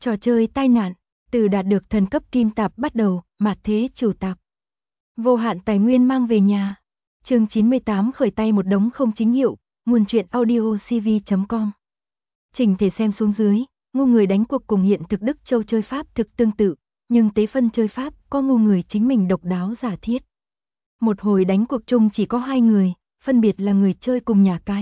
Trò chơi tai nạn, từ đạt được thần cấp kim tạp bắt đầu, mạt thế chủ tạp. Vô hạn tài nguyên mang về nhà. Chương 98 khởi tay một đống không chính hiệu, nguồn truyện audio cv.com. Trình thể xem xuống dưới, ngu người đánh cuộc cùng hiện thực Đức Châu chơi pháp thực tương tự, nhưng tế phân chơi pháp có ngu người chính mình độc đáo giả thiết. Một hồi đánh cuộc chung chỉ có hai người, phân biệt là người chơi cùng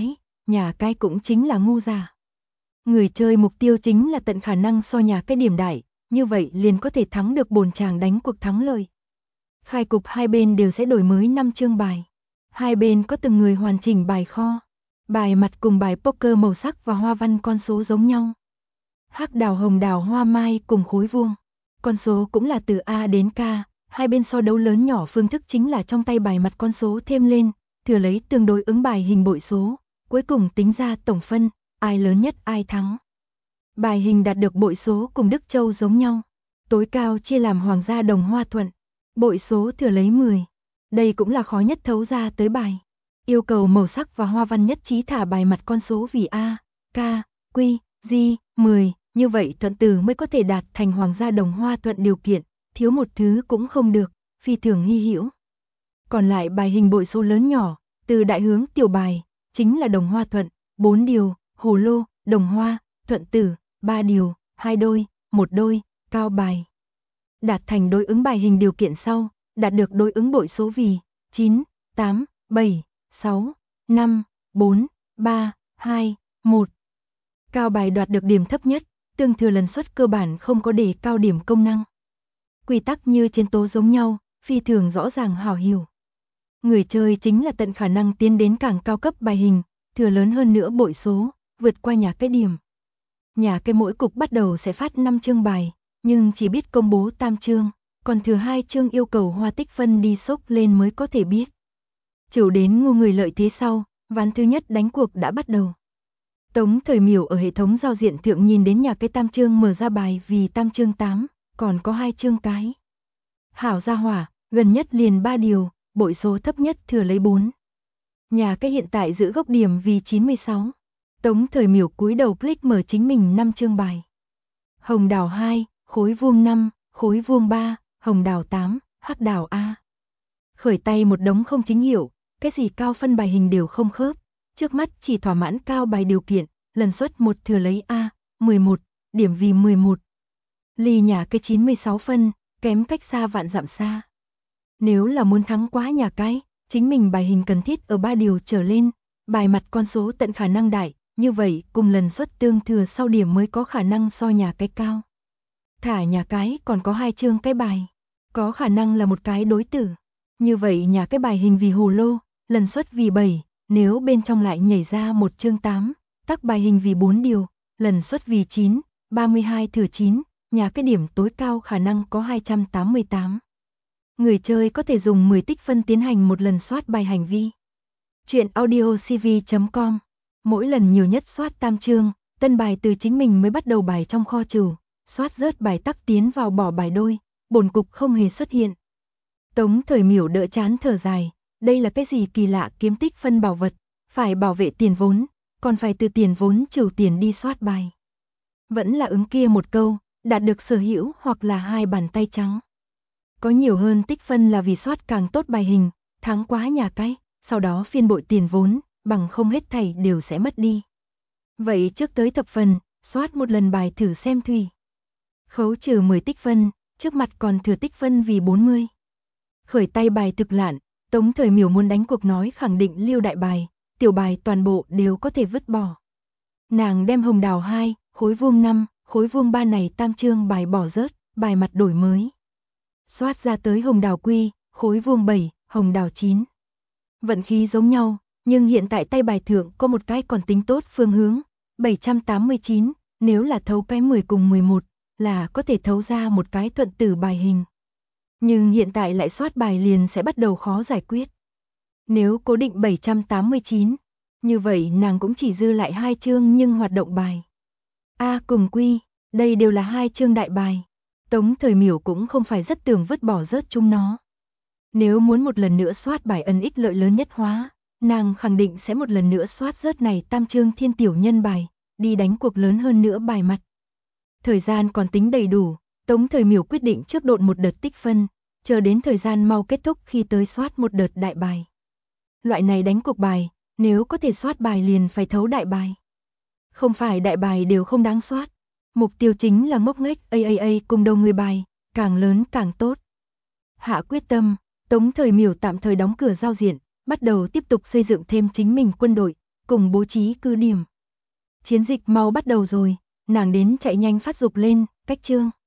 nhà cái cũng chính là ngu giả. Người chơi mục tiêu chính là tận khả năng so nhà cái điểm đại, như vậy liền có thể thắng được bồn chàng đánh cuộc thắng lợi. Khai cục hai bên đều sẽ đổi mới 5 chương bài. Hai bên có từng người hoàn chỉnh bài kho. Bài mặt cùng bài poker màu sắc và hoa văn con số giống nhau. Hắc đào, hồng đào, hoa mai cùng khối vuông. Con số cũng là từ A đến K, hai bên so đấu lớn nhỏ phương thức chính là trong tay bài mặt con số thêm lên, thừa lấy tương đối ứng bài hình bội số, cuối cùng tính ra tổng phân, ai lớn nhất ai thắng. Bài hình đạt được bội số cùng Đức Châu giống nhau, tối cao chia làm Hoàng gia Đồng Hoa Thuận, bội số thừa lấy 10. Đây cũng là khó nhất thấu ra tới bài. Yêu cầu màu sắc và hoa văn nhất trí thả bài mặt con số vì A, K, Q, G, 10, như vậy thuận từ mới có thể đạt thành Hoàng gia Đồng Hoa Thuận điều kiện, thiếu một thứ cũng không được, phi thường hy hữu. Còn lại bài hình bội số lớn nhỏ, từ đại hướng tiểu bài, chính là Đồng Hoa Thuận, 4 điều, hồ lô, đồng hoa, thuận tử, 3 điều, 2 đôi, 1 đôi, cao bài. Đạt thành đối ứng bài hình điều kiện sau, đạt được đối ứng bội số vì 9, 8, 7, 6, 5, 4, 3, 2, 1. Cao bài đoạt được điểm thấp nhất, tương thừa lần suất cơ bản không có đề cao điểm công năng. Quy tắc như chiến tố giống nhau, phi thường rõ ràng hảo hiểu. Người chơi chính là tận khả năng tiến đến càng cao cấp bài hình, thừa lớn hơn nữa bội số, vượt qua nhà cái điểm. Nhà cái mỗi cục bắt đầu sẽ phát 5 chương bài, nhưng chỉ biết công bố tam chương, còn thừa 2 chương yêu cầu hoa tích phân đi xốc lên mới có thể biết. Chịu đến ngu người lợi thế sau, ván thứ nhất đánh cuộc đã bắt đầu. Tống Thời Miểu ở hệ thống giao diện thượng nhìn đến nhà cái tam chương mở ra bài vì tam chương 8, còn có 2 chương cái. Hảo gia hỏa, gần nhất liền 3 điều, bội số thấp nhất thừa lấy 4. Nhà cái hiện tại giữ gốc điểm vì 96. Tống Thời Miểu cúi đầu click mở chính mình 5 chương bài. Hồng đào 2, khối vuông 5, khối vuông 3, hồng đào 8, hắc đào A. Khởi tay một đống không chính hiệu, cái gì cao phân bài hình đều không khớp, trước mắt chỉ thỏa mãn cao bài điều kiện, lần suất 1 thừa lấy A, 11, điểm vì 11. Ly nhà cái 96 phân, kém cách xa vạn dặm xa. Nếu là muốn thắng quá nhà cái, chính mình bài hình cần thiết ở 3 điều trở lên, bài mặt con số tận khả năng đại, như vậy cùng lần suất tương thừa sau điểm mới có khả năng so nhà cái cao. Thả nhà cái còn có 2 chương cái bài, có khả năng là một cái đối tử. Như vậy nhà cái bài hình vì hồ lô, lần suất vì 7, nếu bên trong lại nhảy ra một chương 8, tắc bài hình vì 4 điều, lần suất vì 9, 32 thừa 9, nhà cái điểm tối cao khả năng có 288. Người chơi có thể dùng 10 tích phân tiến hành một lần soát bài hành vi. Chuyện audio cv.com. Mỗi lần nhiều nhất soát tam chương, tân bài từ chính mình mới bắt đầu bài trong kho trừ, soát rớt bài tắc tiến vào bỏ bài đôi, bổn cục không hề xuất hiện. Tống Thời Miểu đỡ chán thở dài, đây là cái gì kỳ lạ kiếm tích phân bảo vật, phải bảo vệ tiền vốn, còn phải từ tiền vốn trừ tiền đi soát bài. Vẫn là ứng kia một câu, đạt được sở hữu hoặc là 2 bàn tay trắng. Có nhiều hơn tích phân là vì soát càng tốt bài hình, thắng quá nhà cái, sau đó phiên bội tiền vốn, bằng không hết thảy đều sẽ mất đi. Vậy trước tới thập phần, soát một lần bài thử xem thủy. Khấu trừ 10 tích phân, trước mặt còn thừa tích phân vì 40. Khởi tay bài thực lạn, Tống Thời Miểu muốn đánh cuộc nói khẳng định liêu đại bài, tiểu bài toàn bộ đều có thể vứt bỏ. Nàng đem hồng đào 2, khối vuông 5, khối vuông 3 này tam chương bài bỏ rớt, bài mặt đổi mới. Soát ra tới hồng đào quy, khối vuông 7, hồng đào 9. Vận khí giống nhau, nhưng hiện tại tay bài thượng có một cái còn tính tốt phương hướng, 789, nếu là thấu cái 10 cùng 11, là có thể thấu ra một cái thuận tử bài hình. Nhưng hiện tại lại soát bài liền sẽ bắt đầu khó giải quyết. Nếu cố định 789, như vậy nàng cũng chỉ dư lại 2 chương nhưng hoạt động bài. A cùng Q, đây đều là 2 chương đại bài. Tống Thời Miểu cũng không phải rất tưởng vứt bỏ rớt chúng nó. Nếu muốn một lần nữa soát bài ân ích lợi lớn nhất hóa, nàng khẳng định sẽ một lần nữa soát rớt này tam chương thiên tiểu nhân bài, đi đánh cuộc lớn hơn nữa bài mặt. Thời gian còn tính đầy đủ, Tống Thời Miểu quyết định trước độn một đợt tích phân, chờ đến thời gian mau kết thúc khi tới soát một đợt đại bài. Loại này đánh cuộc bài, nếu có thể soát bài liền phải thấu đại bài. Không phải đại bài đều không đáng soát. Mục tiêu chính là ngốc nghếch AAA cùng đầu người bài, càng lớn càng tốt. Hạ quyết tâm, Tống Thời Miểu tạm thời đóng cửa giao diện, bắt đầu tiếp tục xây dựng thêm chính mình quân đội, cùng bố trí cứ điểm. Chiến dịch mau bắt đầu rồi, nàng đến chạy nhanh phát dục lên, cách chương.